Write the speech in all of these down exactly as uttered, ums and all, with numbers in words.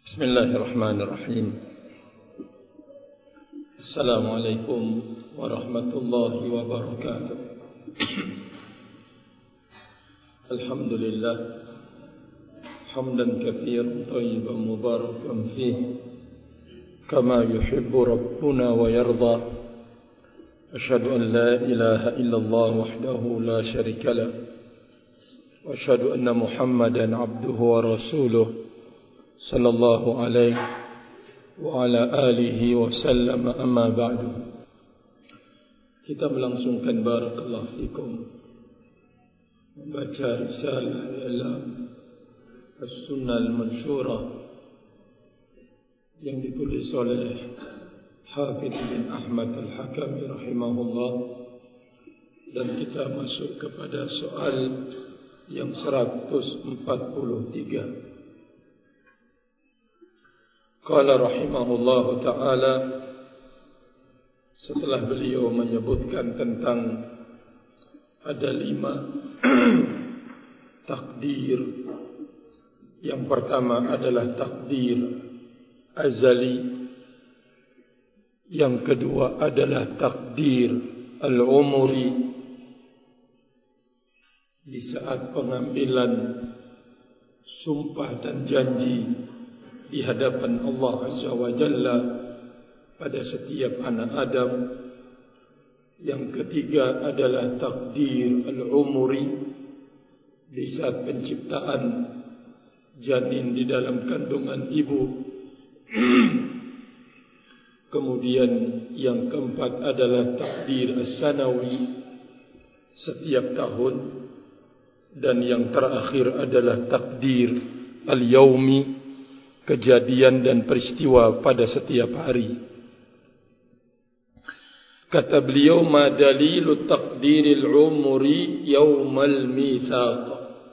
Bismillahirrahmanirrahim. Assalamualaikum warahmatullahi wabarakatuh. Alhamdulillah hamdan katsiran thayyiban mubarakan fihi kama yuhibbu rabbuna wa yarda. Asyhadu an la ilaha illallah wahdahu la syarika lah wa asyhadu anna Muhammadan abduhu wa rasuluh sallallahu alaihi wa ala alihi wa sallam, amma ba'du. Kita melangsungkan barakallahu fikum membaca risalah dalam As-Sunnah Al-Mansyurah yang ditulis oleh Hafidh bin Ahmad Al-Hakami rahimahullah, dan kita masuk kepada soal yang seratus empat puluh tiga. Qala rahimahullahu ta'ala, setelah beliau menyebutkan tentang ada lima takdir. Yang pertama adalah takdir azali, yang kedua adalah takdir al-umuri, di saat pengambilan sumpah dan janji di hadapan Allah Azza wa Jalla pada setiap anak Adam. Yang ketiga adalah takdir al-umuri, di saat penciptaan janin di dalam kandungan ibu. Kemudian yang keempat adalah takdir as-sanawi, setiap tahun. Dan yang terakhir adalah takdir al-yaumi, kejadian dan peristiwa pada setiap hari. Kata beliau, ma dalilu taqdiril umuri yaumal mitsaq.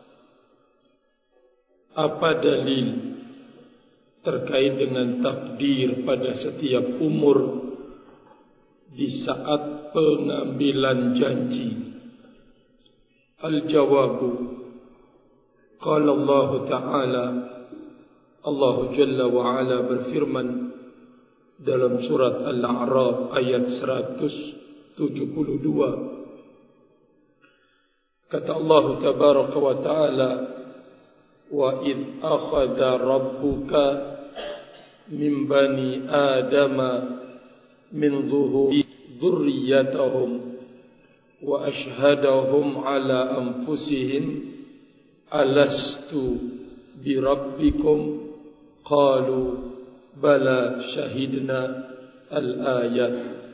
Apa dalil terkait dengan takdir pada setiap umur di saat pengambilan janji? Al-jawabu, qala Allah Ta'ala, Allah Jalla wa Ala berfirman dalam surat Al-A'raf ayat seratus tujuh puluh dua. Kata Allah Tabaraka wa Ta'ala, wa idh akhadha rabbuka min bani adama min zuhuri dhurriyyatahum wa ashhadahum ala anfusihim alastu birabbikum qalu bala syahidna. Al-ayat.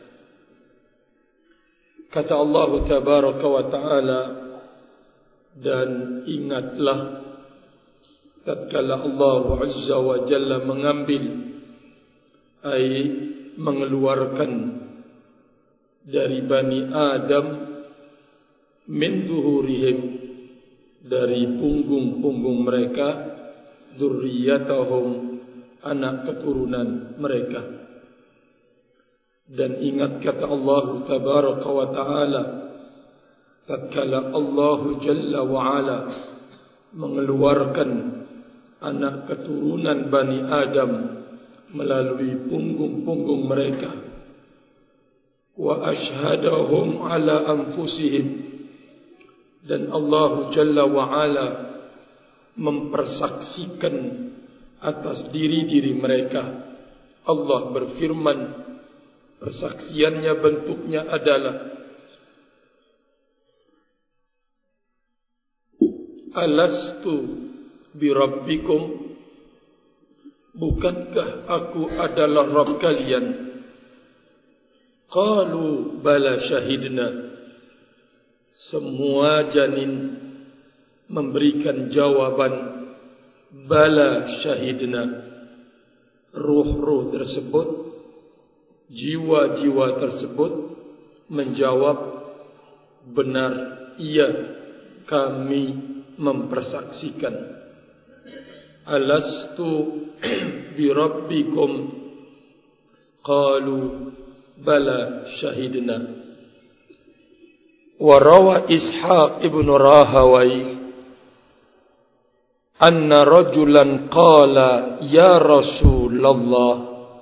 Kata Allah Tabaraka wa Ta'ala, dan ingatlah tatkala Allah Azza wa Jalla mengambil, ay mengeluarkan dari Bani Adam, min zuhurihim, dari punggung-punggung mereka, dzurriyyatahum, anak keturunan mereka. Dan ingat kata Allah Tabaraka wa Ta'ala, tatkala Allah Jalla wa Ala mengeluarkan anak keturunan Bani Adam melalui punggung-punggung mereka, wa ashhadahum ala anfusihim, dan Allah Jalla wa Ala mempersaksikan atas diri-diri mereka. Allah berfirman, persaksiannya bentuknya adalah alastu birabbikum, bukankah aku adalah Rabb kalian? Qalu bala syahidna, semua janin memberikan jawaban bala syahidna. Ruh-ruh tersebut, jiwa-jiwa tersebut menjawab, benar, iya, kami mempersaksikan. Alastu birabbikum qalu bala syahidna. Wa rawa Ishaq ibn Rahawai anna rajulan qala ya Rasulullah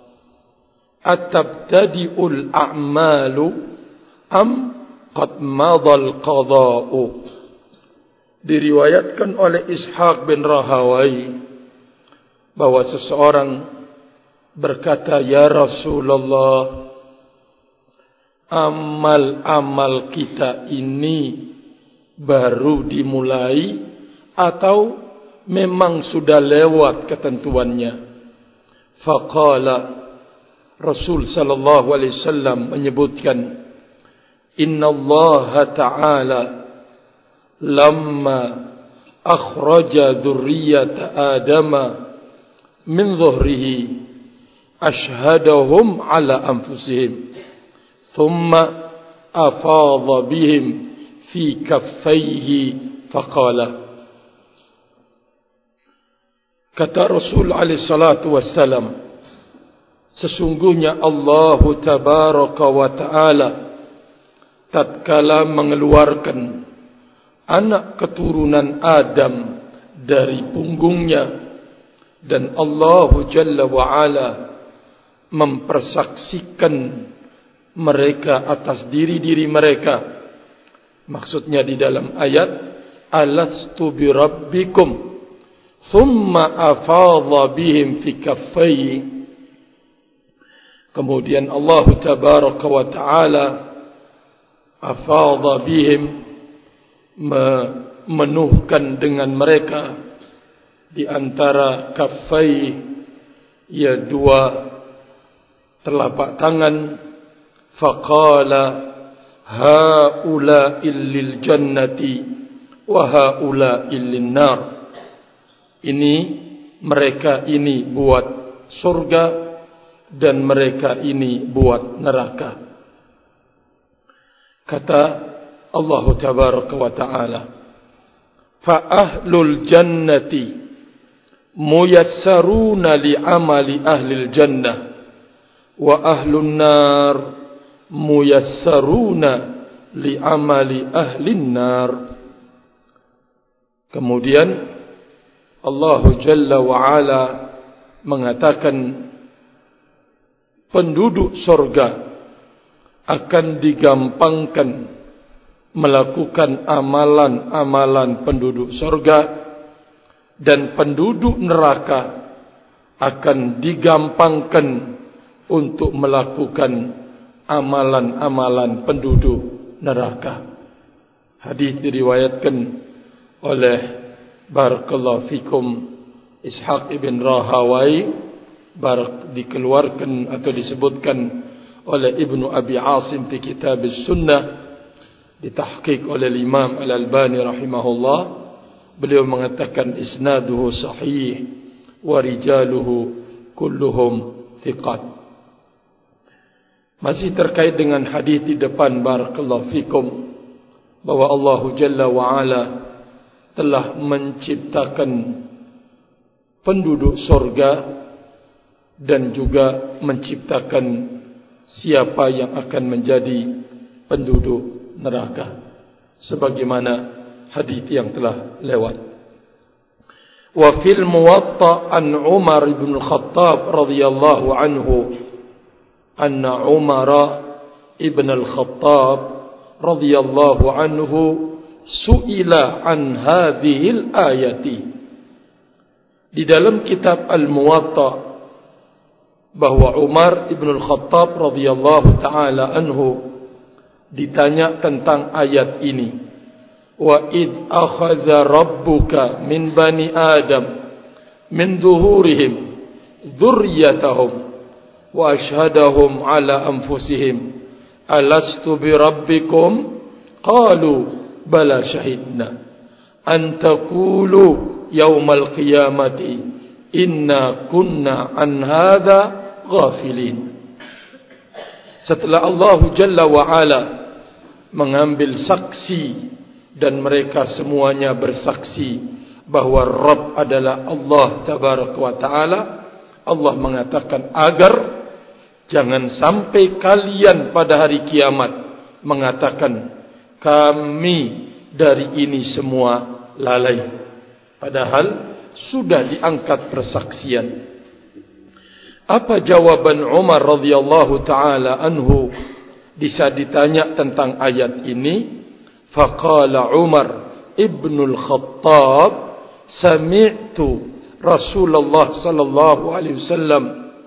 atabtadi'ul a'malu am qad madal qada'u. Diriwayatkan oleh Ishaq bin Rahawai bahwa seseorang berkata, ya Rasulullah, amal-amal kita ini baru dimulai atau memang sudah lewat ketentuannya? Faqala, Rasul sallallahu alaihi wasallam menyebutkan, inna Allah ta'ala lamma akhraja dzurriyyata adama min zuhrihi ashhadahum ala anfusihim thumma afadha bihim fi kaffayhi faqala. Kata Rasul alaihi salatu wassalam, sesungguhnya Allah tabaraka wa ta'ala tatkala mengeluarkan anak keturunan Adam dari punggungnya, dan Allah Jalla wa'ala mempersaksikan mereka atas diri-diri mereka. Maksudnya di dalam ayat, alastu bi rabbikum thumma afadha bihim fi kaffayhi. Kemudian Allah tabaraka wa ta'ala afadha bihim, memenuhkan dengan mereka di antara kaffai, ya dua telapak tangan. Faqala haula illil jannati wa haula illin nar. Ini mereka ini buat surga dan mereka ini buat neraka. Kata Allah tabaraka wa ta'ala, fa ahlul jannati muyassaruna li amali ahlil jannah wa ahlun nar muyassaruna li amali ahlin nar. Kemudian Allah Jalla wa Ala mengatakan penduduk surga akan digampangkan melakukan amalan-amalan penduduk surga, dan penduduk neraka akan digampangkan untuk melakukan amalan-amalan penduduk neraka. Hadis diriwayatkan oleh barakallahu fikum Ishaq ibn Rahawai, barak dikeluarkan atau disebutkan oleh Ibnu Abi Asim di Kitab As-Sunnah, ditahqiq oleh Imam Al-Albani rahimahullah. Beliau mengatakan isnaduhu sahih wa rijaluhu kulluhum thiqat. Masih terkait dengan hadis di depan barakallahu fikum, bahwa Allah Jalla wa Ala telah menciptakan penduduk surga dan juga menciptakan siapa yang akan menjadi penduduk neraka, sebagaimana hadis yang telah lewat. Wa fil Muwatta an Umar bin Khattab radhiyallahu anhu anna Umar ibn al-Khattab radhiyallahu anhu su'ila an hadhihi al-ayati. Di dalam kitab Al-Muwatta bahwa Umar ibn al-Khattab radhiyallahu taala anhu ditanya tentang ayat ini. Wa id akhadha rabbuka min bani Adam min zuhurihim dzurriyyatahum wa ashhadahum ala anfusihim alastu bi rabbikum qalu bala shahidna an taqulu yaumal qiyamati inna kunna an hadha ghafilin. Setelah Allah Jalla wa Ala mengambil saksi dan mereka semuanya bersaksi bahwa Rabb adalah Allah Tabaraka wa Ta'ala, Allah mengatakan agar jangan sampai kalian pada hari kiamat mengatakan kami dari ini semua lalai. Padahal sudah diangkat persaksian. Apa jawaban Umar radhiyallahu taala anhu bisa ditanya tentang ayat ini? Faqala Umar ibnul Khattab, sami'tu Rasulullah sallallahu alaihi wasallam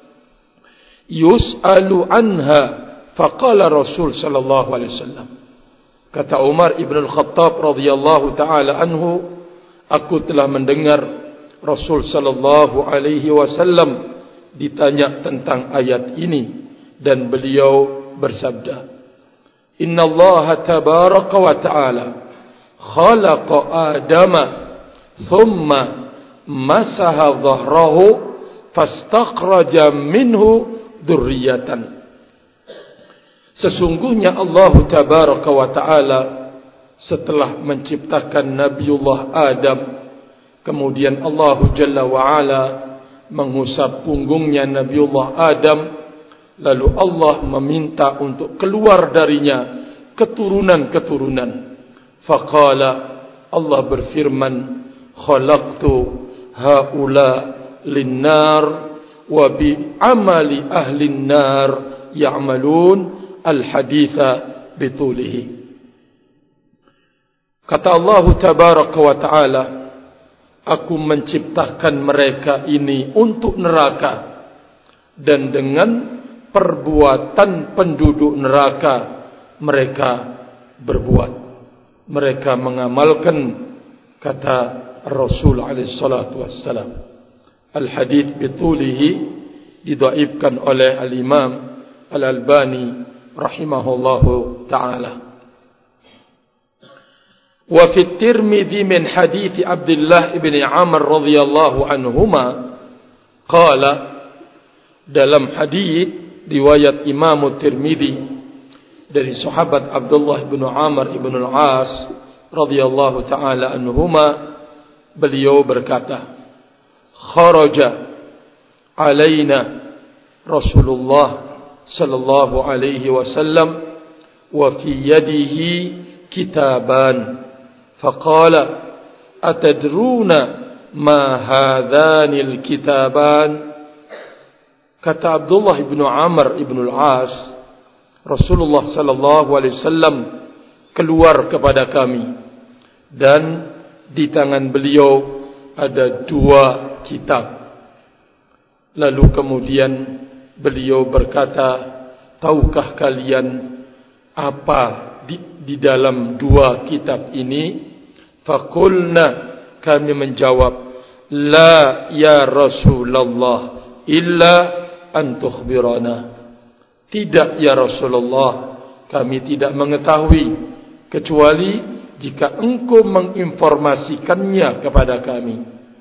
yus'alu anha, faqala Rasul sallallahu alaihi wasallam. Kata Umar ibnul Khattab radhiyallahu taala anhu, aku telah mendengar Rasul sallallahu alaihi wasallam ditanya tentang ayat ini dan beliau bersabda, Inna Allah tabaraka wa ta'ala khalaqa Adama thumma masaha dhahrahu fastakhraja minhu dzurriyyatan. Sesungguhnya Allah tabaraka wa ta'ala setelah menciptakan Nabiullah Adam, kemudian Allah Jalla wa Ala mengusap punggungnya Nabiullah Adam, lalu Allah meminta untuk keluar darinya keturunan-keturunan. Faqala, Allah berfirman, khalaqtu haula linnar wa bi amali ahli nar ya'malun al-haditha bitulihi. Kata Allah tabaraka wa ta'ala, aku menciptakan mereka ini untuk neraka, dan dengan perbuatan penduduk neraka mereka berbuat, mereka mengamalkan, kata Rasul alaihi salatu wassalam. Al-hadits bitulihi didhaifkan oleh Al-Imam Al-Albani rahimahullahu ta'ala. Wa fi Tirmidzi min hadits Abdullah ibn Amr radhiyallahu anhuma qala, dalam hadits riwayat Imam Tirmidzi dari sahabat Abdullah bin Amr ibn al-As radhiyallahu taala anhuma, beliau berkata, kharaja alaina Rasulullah sallallahu alaihi wasallam wa fi yadihi kitaban faqala atadruna ma hadhanil kitaban. Kata Abdullah bin Amr ibn al-As, Rasulullah sallallahu alaihi wasallam keluar kepada kami dan di tangan beliau ada dua kitab. Lalu kemudian beliau berkata, tahukah kalian apa di, di dalam dua kitab ini? Faqulna, kami menjawab, la ya Rasulullah illa an tukhbirana. Tidak ya Rasulullah, kami tidak mengetahui kecuali jika engkau menginformasikannya kepada kami.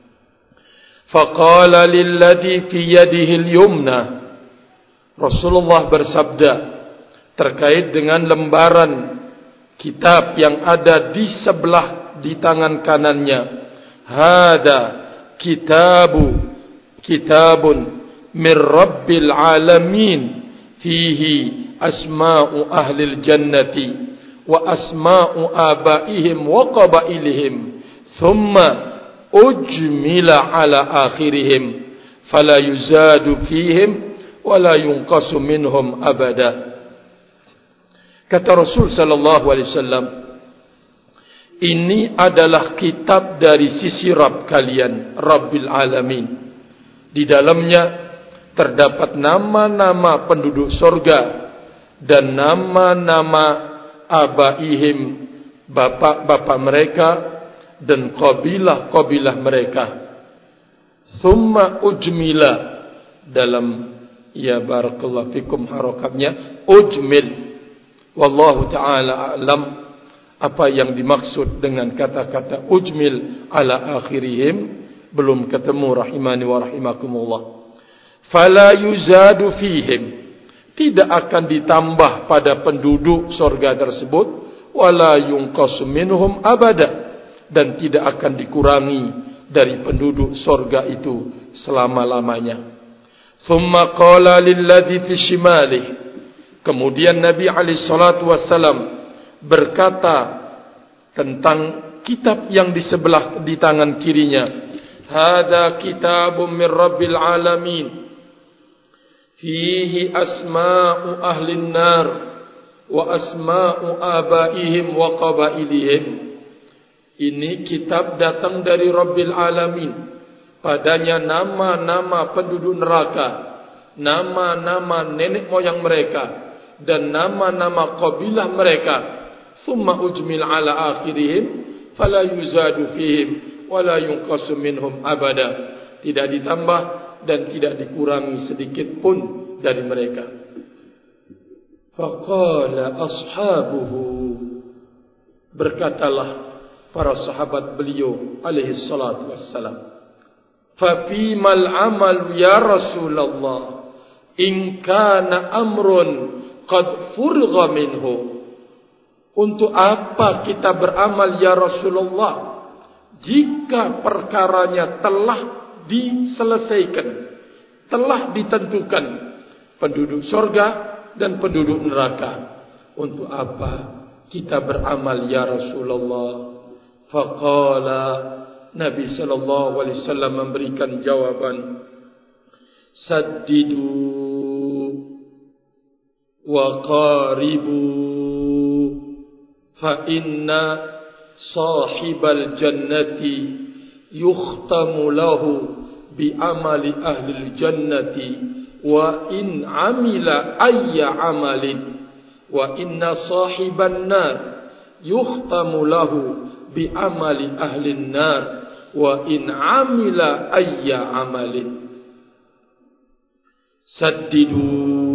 Faqala lilladhi fi yadihi al-yumna, Rasulullah bersabda terkait dengan lembaran kitab yang ada di sebelah di tangan kanannya, hada kitabu kitabun min rabbil alamin fihi asma'u ahlil jannati wa asma'u abaihim wa qabailihim thumma ujmila ala akhirihim fala yuzadu fihim wa la yunqasu minhum abada. Kata Rasul sallallahu alaihi wasallam, ini adalah kitab dari sisi Rabb kalian, Rabbil Alamin. Di dalamnya terdapat nama-nama penduduk sorga dan nama-nama abaihim, bapak-bapak mereka dan kabilah-kabilah mereka. Thumma ujmila, dalam ya barakallahu fikum harakatnya ujmil. Wallahu ta'ala a'lam apa yang dimaksud dengan kata-kata ujmil ala akhirihim, belum ketemu rahimani wa rahimakumullah. Fala yuzadu fihim, tidak akan ditambah pada penduduk surga tersebut, wala yunqasu minhum abada, dan tidak akan dikurangi dari penduduk surga itu selama-lamanya. Thumma qala lilladhi fi shimalih, kemudian Nabi alaihi salatu wassalam berkata tentang kitab yang di sebelah di tangan kirinya, Hada kitabun min rabbil alamin fihi asma'u ahlin nar wa asma'u abaihim wa qabailihim. Ini kitab datang dari Rabbil Alamin. Padanya nama-nama penduduk neraka, nama-nama nenek moyang mereka, dan nama-nama kabilah mereka. Summa ujmil ala akhirihim fala yuzadu fihim wala yunqasu minhum abada. Tidak ditambah dan tidak dikurangi sedikit pun dari mereka. Faqala ashabuhu, berkatalah para sahabat beliau alaihi salatu wassalam, fa fimal amal ya Rasulullah in kana amrun qad furgha minhu. Untuk apa kita beramal ya Rasulullah jika perkaranya telah diselesaikan, telah ditentukan penduduk surga dan penduduk neraka? Untuk apa kita beramal ya Rasulullah? Faqala, Nabi sallallahu alaihi wasallam memberikan jawaban, saddidu wa qaribu fa inna sahibal jannati yukhtamu lahu bi amali ahli jannati wa in amila ayya amalin wa inna sahiban nar yukhtamu lahu bi amali ahli nar wa in amila ayya amalin. Saddidu,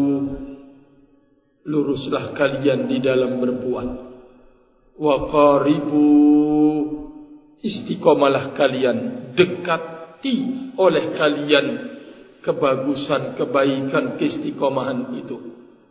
luruslah kalian di dalam berbuat. Wa qaribu, istiqomalah kalian, dekati oleh kalian kebagusan, kebaikan, keistiqomahan itu.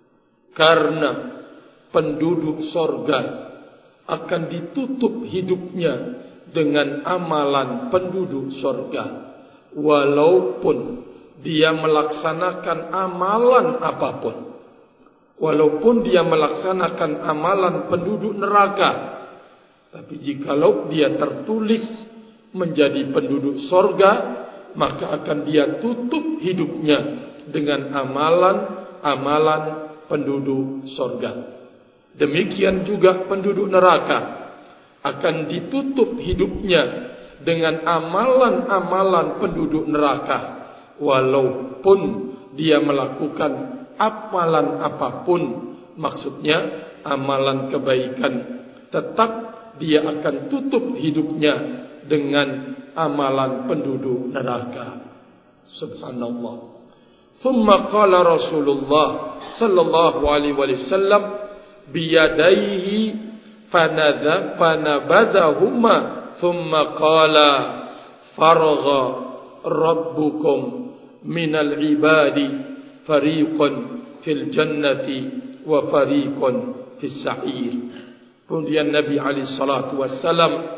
Karena penduduk sorga akan ditutup hidupnya dengan amalan penduduk sorga, walaupun dia melaksanakan amalan apapun. Walaupun dia melaksanakan amalan penduduk neraka, tapi jikalau dia tertulis menjadi penduduk sorga, maka akan dia tutup hidupnya dengan amalan-amalan penduduk sorga. Demikian juga penduduk neraka akan ditutup hidupnya dengan amalan-amalan penduduk neraka, walaupun dia melakukan amalan apapun, maksudnya amalan kebaikan, tetap dia akan tutup hidupnya dengan amalan penduduk neraka. Subhanallah. Thumma qala Rasulullah sallallahu alaihi wasallam biyadaihi fanadha fanabadahuma thumma qala faragha rabbukum minal ibadi fariqun fil jannati wa fariqun fis sa'ir. Kemudian Nabi alaihi salatu wassalam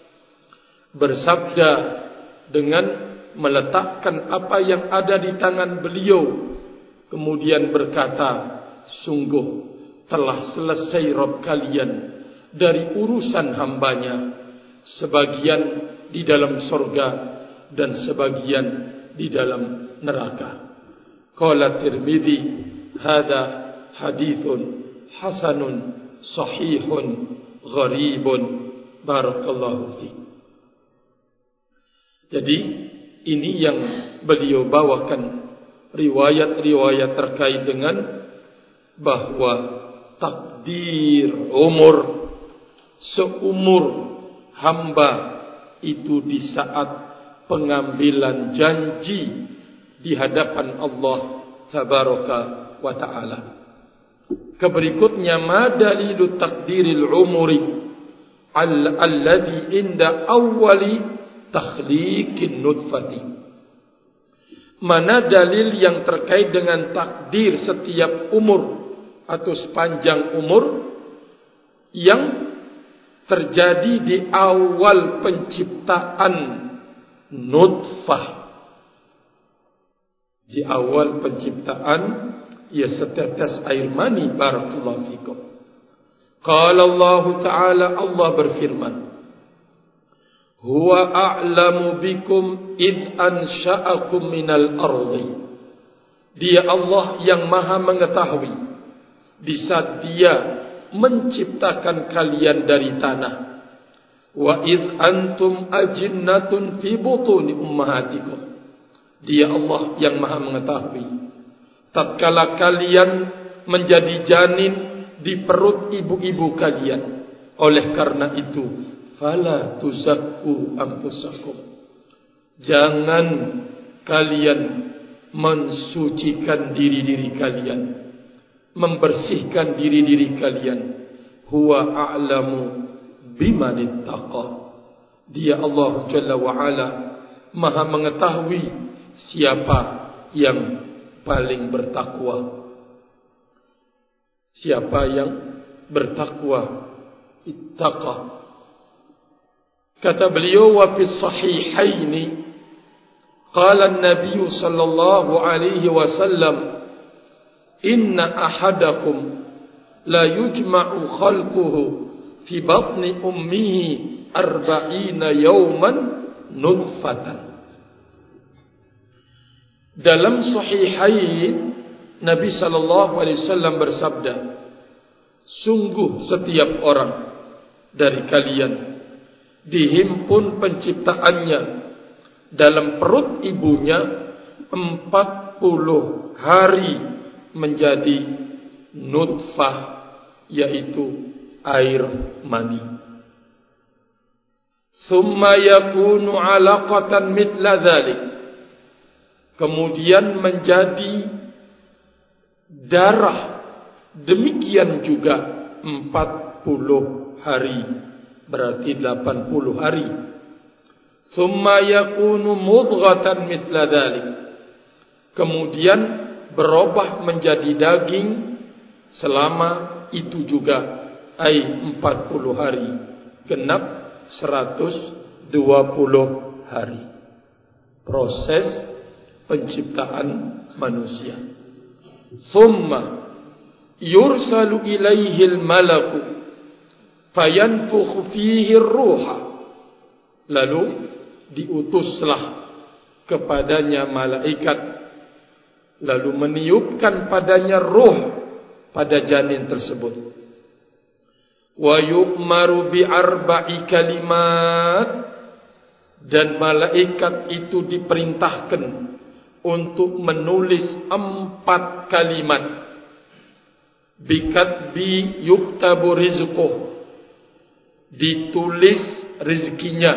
bersabda dengan meletakkan apa yang ada di tangan beliau, kemudian berkata, sungguh telah selesai Rabb kalian dari urusan hambanya, sebagian di dalam surga dan sebagian di dalam neraka. Qala Tirmidzi, hada hadithun hasanun sahihun gharibun. Barakallahu fiik. Jadi ini yang beliau bawakan, riwayat-riwayat terkait dengan bahwa takdir umur seumur hamba itu di saat pengambilan janji di hadapan Allah tabaraka wa ta'ala. Keberikutnya, ma dalilu takdiril umuri alladhi inda awwali takhliqin nutfati. Mana dalil yang terkait dengan takdir setiap umur atau sepanjang umur yang terjadi di awal penciptaan nutfah. Di awal penciptaan, ia setetes air mani. Barakallahu fikum. Qala Allah Ta'ala, Allah berfirman, huwa a'lamu bikum id ansha'akum minal ardi. Dia Allah yang maha mengetahui di saat dia menciptakan kalian dari tanah. Wa id antum ajinnatun fi butuni ummahatikum. Dia Allah yang maha mengetahui tatkala kalian menjadi janin di perut ibu-ibu kalian. Oleh karena itu, fala tuzakku anfusakum. Jangan kalian mensucikan diri-diri kalian, membersihkan diri-diri kalian. Huwa a'lamu biman ittaqa. Dia Allah Jalla wa Ala maha mengetahui siapa yang paling bertakwa. Siapa yang bertakwa, ittaqa. Kata beliau, wa fi sahihaini qala an-nabiy sallallahu alaihi wasallam, inna ahadakum la yujma'u khalquhu fi batni ummihi arba'ina yawman nutfatan. Dalam sahihain Nabi sallallahu alaihi wasallam bersabda, sungguh setiap orang dari kalian dihimpun penciptaannya dalam perut ibunya empat puluh hari menjadi nutfah, yaitu air mani. Summa yakunu alaqatan mithla dhalik. Kemudian menjadi darah, demikian juga empat puluh hari, berarti delapan puluh hari. Summa yakunu mudghatan mithla dhalik. Kemudian berubah menjadi daging selama itu juga ai empat puluh hari, genap seratus dua puluh hari. Proses penciptaan manusia. Thumma yursalu ilaihil malaku fayanfukhu fihi ruha. Lalu diutuslah kepadanya malaikat, lalu meniupkan padanya ruh pada janin tersebut. Wa yu'maru bi arba'i kalimat. Dan malaikat itu diperintahkan untuk menulis empat kalimat. Bikatbi yuktabu rizquh. Ditulis rezekinya.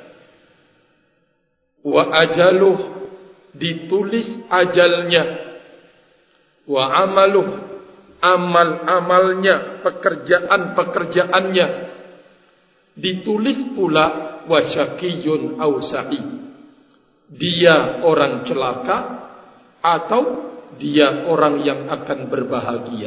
Wa ajaluh. Ditulis ajalnya. Wa amaluh. Amal-amalnya, pekerjaan-pekerjaannya. Ditulis pula wa syaqiyun aw sa'id. Dia orang celaka atau dia orang yang akan berbahagia.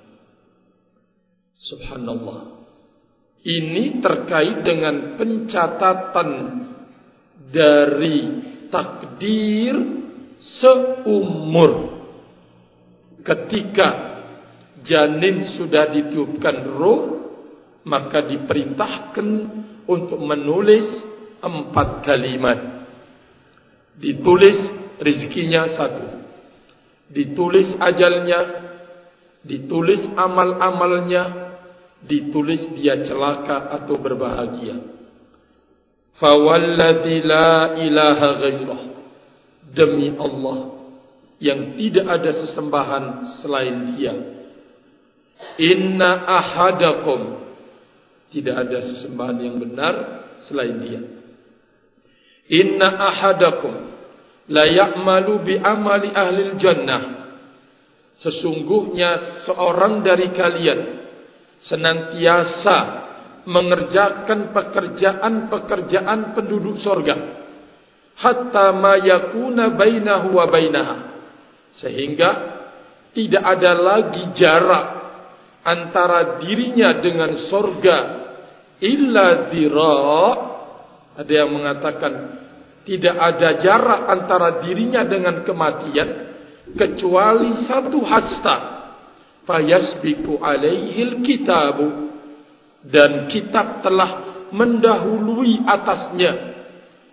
Subhanallah. Ini terkait dengan pencatatan dari takdir seumur. Ketika janin sudah ditiupkan ruh, maka diperintahkan untuk menulis empat kalimat. Ditulis rezekinya satu, ditulis ajalnya, ditulis amal-amalnya, ditulis dia celaka atau berbahagia. Fawalladzi la ilaha ghairah. Demi Allah yang tidak ada sesembahan selain Dia. Inna ahadakum. Tidak ada sesembahan yang benar selain Dia. Inna ahadakum la ya'malu bi amali ahlil jannah. Sesungguhnya seorang dari kalian senantiasa mengerjakan pekerjaan-pekerjaan penduduk surga, hatta ma yakuna bainahu wa bainaha, sehingga tidak ada lagi jarak antara dirinya dengan surga illa dhira'. Ada yang mengatakan tidak ada jarak antara dirinya dengan kematian kecuali satu hasta. Fayasbiku alaihil kitabu. Dan kitab telah mendahului atasnya.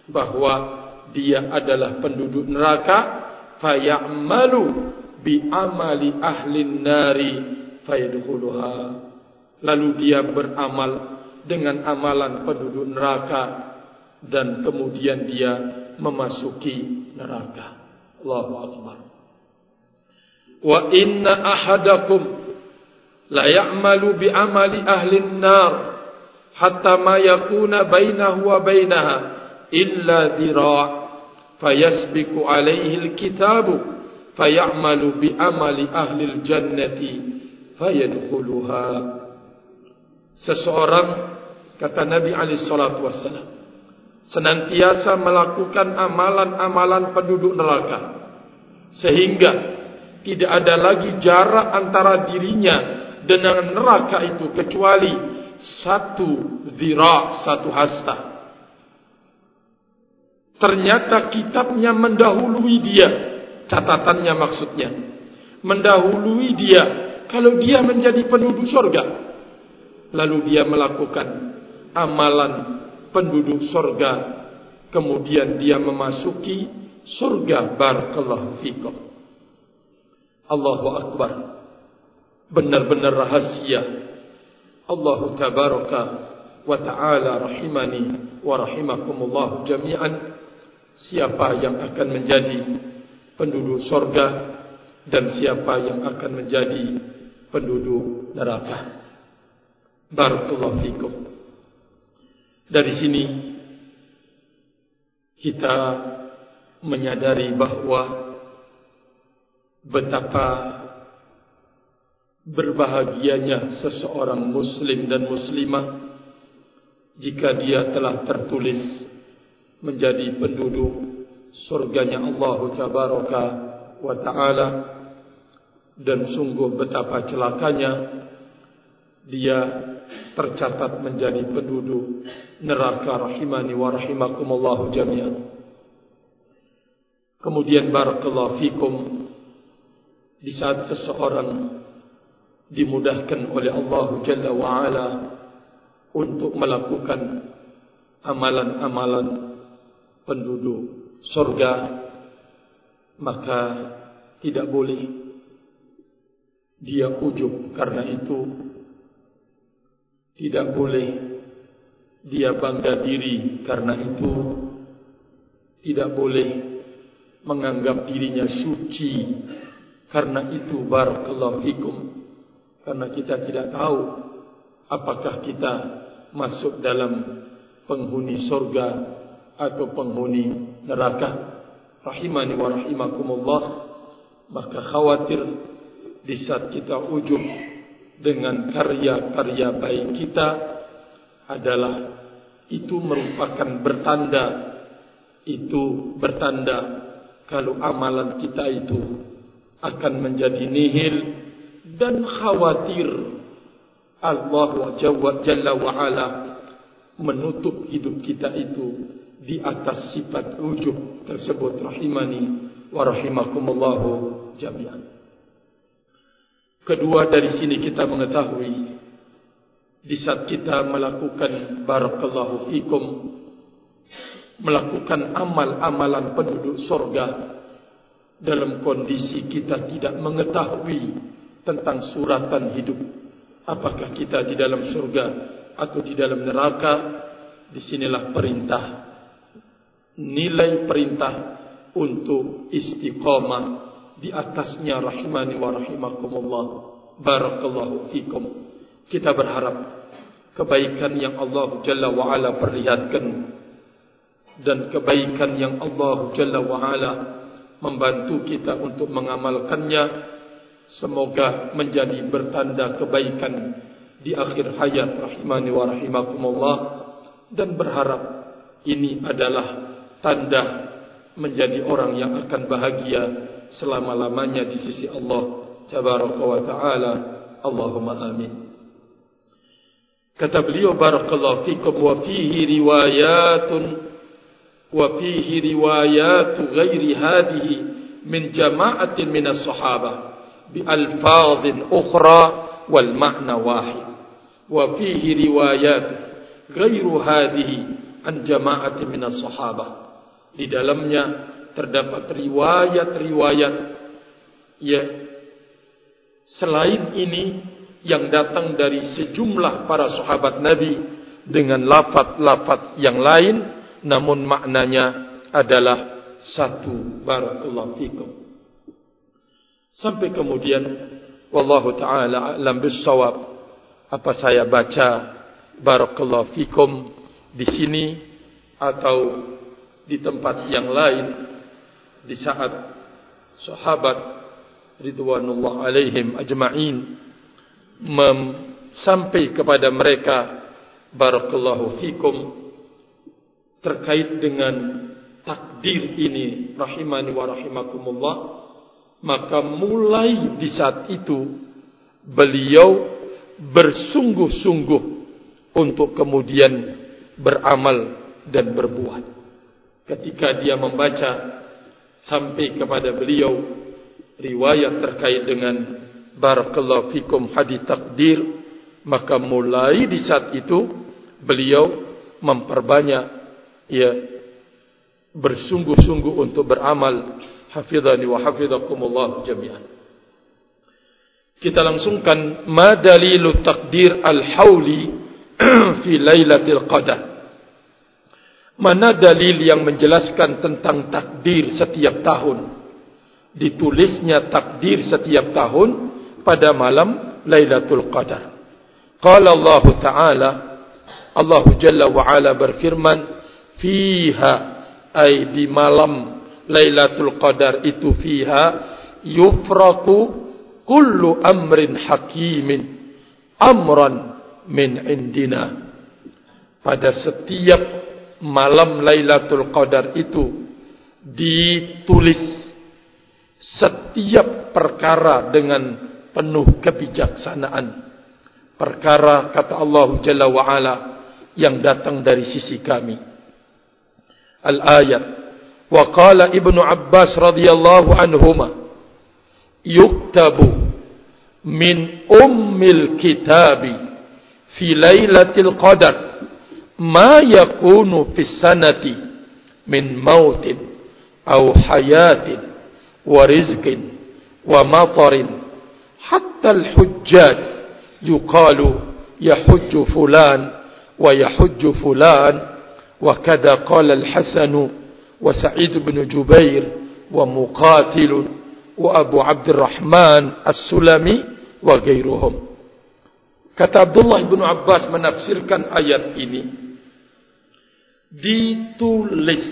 bahwa dia adalah penduduk neraka, fayamalu bi amali ahlin nari fayadkhuluha, lalu dia beramal dengan amalan penduduk neraka dan kemudian dia memasuki neraka. Allahu akbar. Wa inna ahadakum la ya'malu bi amali ahli an-nar hatta ma yakuna bainahu wa bainaha illa dhira' fayasbiqu alayhi al-kitabu fayamalu bi amali ahli al-jannati fayadkhuluha. Seseorang, kata Nabi alaihi salatu wassalam, senantiasa melakukan amalan-amalan penduduk neraka sehingga tidak ada lagi jarak antara dirinya dengan neraka itu kecuali satu zira', satu hasta. Ternyata kitabnya mendahului dia, catatannya maksudnya mendahului dia kalau dia menjadi penduduk surga, lalu dia melakukan amalan penduduk surga, kemudian dia memasuki surga. Barakallahu fikum. Allahu akbar. Benar-benar rahasia. Allahu tabaraka wa ta'ala rahimani wa rahimakumullah jami'an. Siapa yang akan menjadi penduduk surga dan siapa yang akan menjadi penduduk neraka. Barakallahu fikum. Dari sini kita menyadari bahwa betapa berbahagianya seseorang muslim dan muslimah jika dia telah tertulis menjadi penduduk surganya Allah tabaraka wa ta'ala, dan sungguh betapa celakanya dia tercatat menjadi penduduk neraka. Rahimani wa rahimakumullahu jami'an. Kemudian barakallahu fikum, di saat seseorang dimudahkan oleh Allah Jalla wa'ala untuk melakukan amalan-amalan penduduk surga, maka tidak boleh dia ujub karena itu, tidak boleh dia bangga diri karena itu, tidak boleh menganggap dirinya suci karena itu. Barakallahu fikum. Karena kita tidak tahu apakah kita masuk dalam penghuni surga atau penghuni neraka. Rahimani wa rahimakumullah. Maka khawatir di saat kita ujub dengan karya-karya baik kita adalah itu merupakan bertanda, itu bertanda kalau amalan kita itu akan menjadi nihil, dan khawatir Allah Jalla wa'ala menutup hidup kita itu di atas sifat ujub tersebut. Rahimani wa rahimakumullahu jami'an. Kedua, dari sini kita mengetahui di saat kita melakukan barakallahu fikum, melakukan amal-amalan penduduk surga dalam kondisi kita tidak mengetahui tentang suratan hidup, apakah kita di dalam surga atau di dalam neraka, disinilah perintah, nilai perintah untuk istiqamah di atasnya. Rahimani wa rahimakumullah. Barakallahu fikum. Kita berharap kebaikan yang Allah Jalla wa'ala perlihatkan dan kebaikan yang Allah Jalla wa'ala membantu kita untuk mengamalkannya, semoga menjadi bertanda kebaikan di akhir hayat. Rahimani wa rahimakumullah. Dan berharap ini adalah tanda menjadi orang yang akan bahagia selama-lamanya di sisi Allah tabaraka wa ta'ala. Allahumma amin. Kata beliau barakallahu fikum, wa fihi riwayatun wa fihi riwayatu ghairi hadihi min jama'atin min as-sahabah bi alfadhin ukhra wal ma'na wahid. Wa fihi riwayat ghairu hadihi an jama'ati minas sahabah. Di dalamnya terdapat riwayat-riwayat ya selain ini yang datang dari sejumlah para sahabat Nabi dengan lafaz-lafaz yang lain, namun maknanya adalah satu. Barakallahu fikum. Sampai kemudian wallahu taala a'lam bis-shawab. Apa saya baca barakallahu fikum di sini atau di tempat yang lain di saat sahabat ridwanullah alaihim ajma'in mem- sampai kepada mereka barakallahu fikum terkait dengan takdir ini rahimani wa rahimakumullah, maka mulai di saat itu beliau bersungguh-sungguh untuk kemudian beramal dan berbuat. Ketika dia membaca sampai kepada beliau riwayat terkait dengan barakallahu fikum hadits takdir, maka mulai di saat itu beliau memperbanyak ya bersungguh-sungguh untuk beramal. Hafizani wa hafizakumullah jami'an. Kita langsungkan ma dalilu takdir al-hauli fi lailatul qadar. Mana dalil yang menjelaskan tentang takdir setiap tahun? Ditulisnya takdir setiap tahun pada malam Lailatul Qadar. Qala Allah Ta'ala, Allah Jalla wa Ala berfirman, fiha ay di malam Lailatul Qadar itu fiha yufraqu kullu amrin hakimin amran min indina. Pada setiap malam Lailatul Qadar itu ditulis setiap perkara dengan penuh kebijaksanaan. Perkara kata Allah Jalla wa Ala yang datang dari sisi kami. Al-ayat. Wa qala Ibnu Abbas radhiyallahu anhuma yuktabu min ummil kitabi fi lailatul qadar ma yakunu fi sanati min mautin aw hayatin wa rizqin wa matarin hatta al-hujjaj yuqalu yahujju fulan wa yahujju fulan wa kada qala al-Hasan wa Sa'id bin Jubair wa Muqatil wa Abu Abdurrahman As-Sulami wa ghairuhum. Kata Abdullah bin Abbas menafsirkan ayat ini, ditulis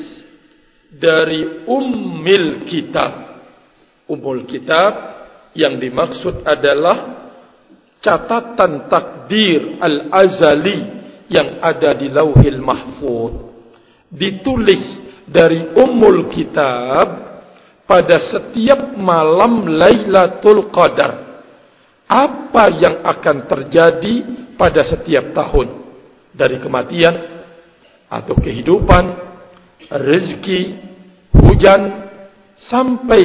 dari ummil kitab. Ummul kitab yang dimaksud adalah catatan takdir al-azali yang ada di Lauhil Mahfuz. Ditulis dari ummul kitab pada setiap malam Lailatul Qadar. Apa yang akan terjadi pada setiap tahun, dari kematian atau kehidupan, rezeki, hujan, sampai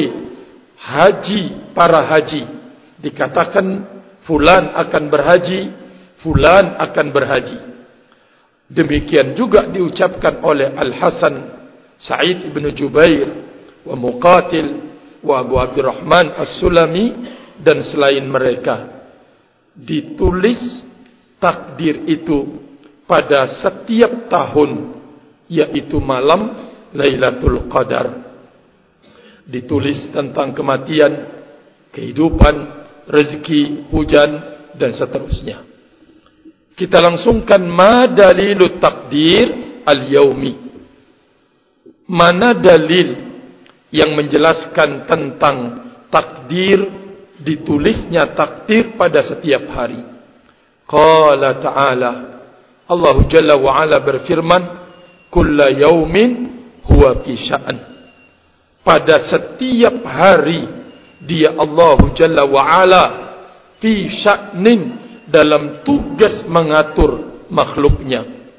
haji, para haji. Dikatakan fulan akan berhaji, fulan akan berhaji. Demikian juga diucapkan oleh Al-Hasan, Sa'id bin Jubair, wa Muqatil, wa Abu Abdurrahman As-Sulami, dan selain mereka. Ditulis takdir itu pada setiap tahun, yaitu malam Lailatul Qadar. Ditulis tentang kematian, kehidupan, rezeki, hujan, dan seterusnya. Kita langsungkan ma dalilut takdir al-yaumi. Mana dalil yang menjelaskan tentang takdir, ditulisnya takdir pada setiap hari? Qala ta'ala, Allah Jalla wa Ala berfirman, kulla yaumin huwa fi sya'an. Pada setiap hari dia Allah Jalla wa Ala fi sya'nin, dalam tugas mengatur makhluknya.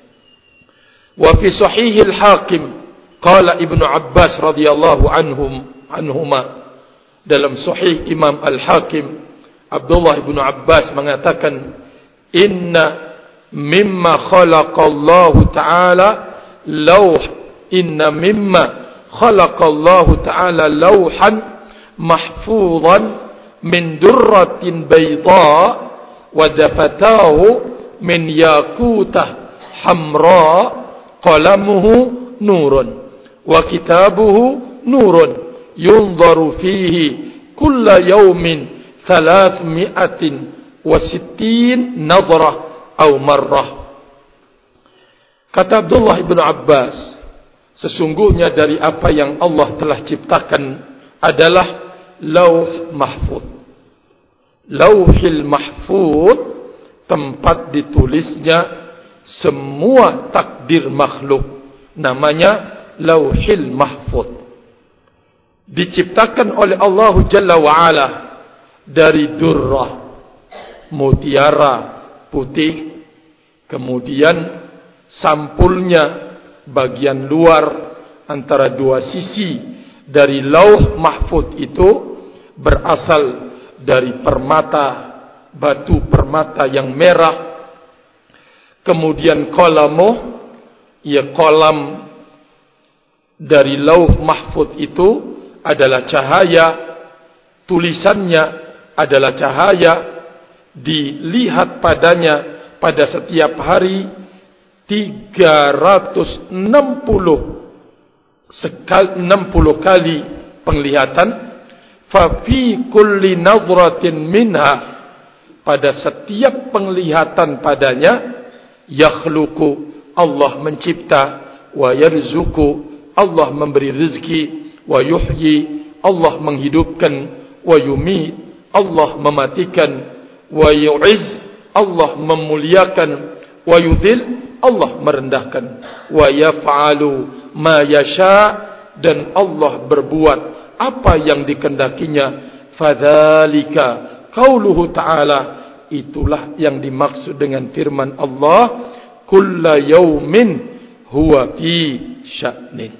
Wa fi sahihil Hakim qala Ibnu Abbas radhiyallahu anhum anhuma, dalam sahih Imam Al-Hakim Abdullah bin Abbas mengatakan, inna mimma khalaqallahu ta'ala lauh inna mimma khalaqallahu ta'ala lauhan mahfuzan min durratin bayda wa dafatahu min yakutah hamra qalamuhu nurun wa kitabuhu nurun yunzaru fihi kulla yawmin thalathmi'atin wa sittin nadrah aw marrah. Kata Abdullah ibn Abbas, sesungguhnya dari apa yang Allah telah ciptakan adalah lauh mahfuz. Lauhil mahfuz, tempat ditulisnya semua takdir makhluk, namanya lauhil mahfuz. Diciptakan oleh Allah Jalla wa'ala dari durrah, mutiara putih, kemudian sampulnya bagian luar antara dua sisi dari lauh mahfuz itu berasal dari permata, batu permata yang merah. Kemudian qalamuh, ya kolam dari lauh mahfuz itu adalah cahaya, tulisannya adalah cahaya, dilihat padanya pada setiap hari tiga ratus enam puluh sekali, enam puluh kali penglihatan. Fa fi kulli nadratin minha, pada setiap penglihatan padanya, yakhluqu, Allah mencipta, wa yarzuqu, Allah memberi rezeki, wa yuhyi, Allah menghidupkan, wa yumit, Allah mematikan, wa yu'izz, Allah memuliakan, wa yudhil, Allah merendahkan, wa yaf'alu ma yasha, dan Allah berbuat apa yang dikehendakinya. Fadzalika qauluhu ta'ala, itulah yang dimaksud dengan firman Allah, kulla yaumin huwa fi sya'nin.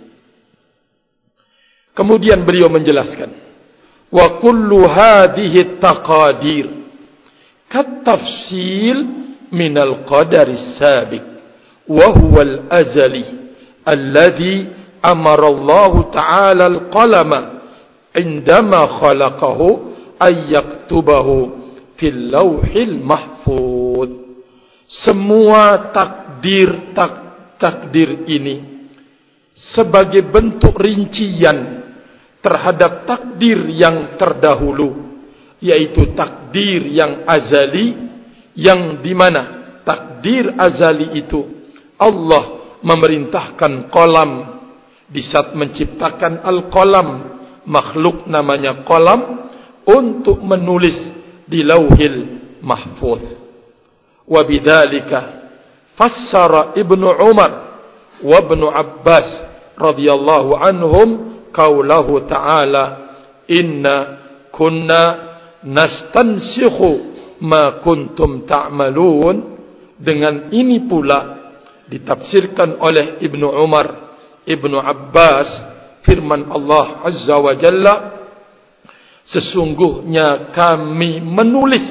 Kemudian beliau menjelaskan, wa kullu hadhihi taqadir katafsil minal qadaris sabiq wa huwa al-azali alladhi amara Allah ta'ala al-qalama indama khalaqahu ay yaktubahu fil lauhil mahfuz. Semua takdir tak, takdir ini sebagai bentuk rincian terhadap takdir yang terdahulu, yaitu takdir yang azali, yang dimana takdir azali itu Allah memerintahkan qalam di saat menciptakan al-qalam, makhluk namanya qalam, untuk menulis di lauhil mahfuz. Wa bidzalika fassara Ibnu Umar wa Ibnu Abbas radhiyallahu anhum qaulahu ta'ala, inna kunna nastansikhu ma kuntum ta'malun. Dengan ini pula ditafsirkan oleh Ibnu Umar, Ibnu Abbas, firman Allah Azza wa Jalla, sesungguhnya kami menulis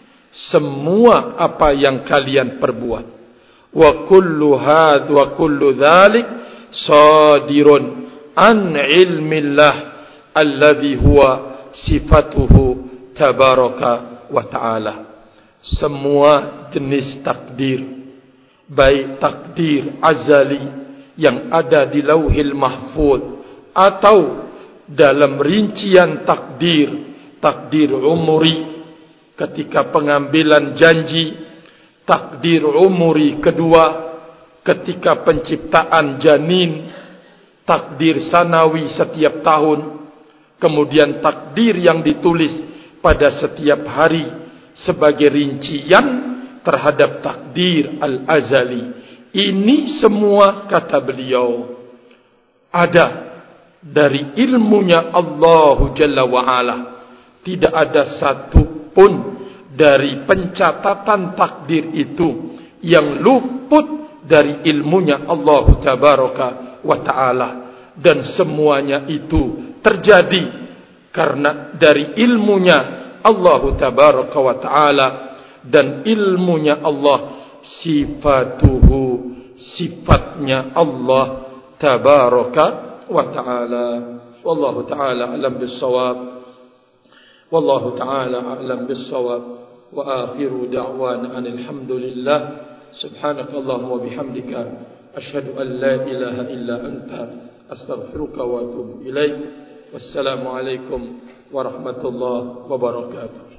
semua apa yang kalian perbuat. Wa kullu had wa kullu dhalik sadirun an ilmillah alladhi huwa sifatuhu tabaraka wa ta'ala. Semua jenis takdir, baik takdir azali yang ada di lauhil mahfuz, atau dalam rincian takdir, takdir umuri ketika pengambilan janji, takdir umuri kedua ketika penciptaan janin, takdir sanawi setiap tahun, kemudian takdir yang ditulis pada setiap hari sebagai rincian terhadap takdir al-azali. Ini semua, kata beliau, ada dari ilmunya Allah Jalla wa'ala. Tidak ada satu pun dari pencatatan takdir itu yang luput dari ilmunya Allah Tabaraka wa ta'ala. Dan semuanya itu terjadi karena dari ilmunya Allah Tabaraka wa ta'ala, dan ilmunya Allah sifatuhu sifatnya Allah tabaraka wa ta'ala. Wallahu ta'ala alam bis-shawab. Wallahu ta'ala a'lam bis-shawab. Wa akhiru da'wana alhamdulillah. Subhanakallahumma wa bihamdika asyhadu an la ilaha illa anta astaghfiruka wa atubu ilaik. Wassalamu alaikum warahmatullahi wabarakatuh.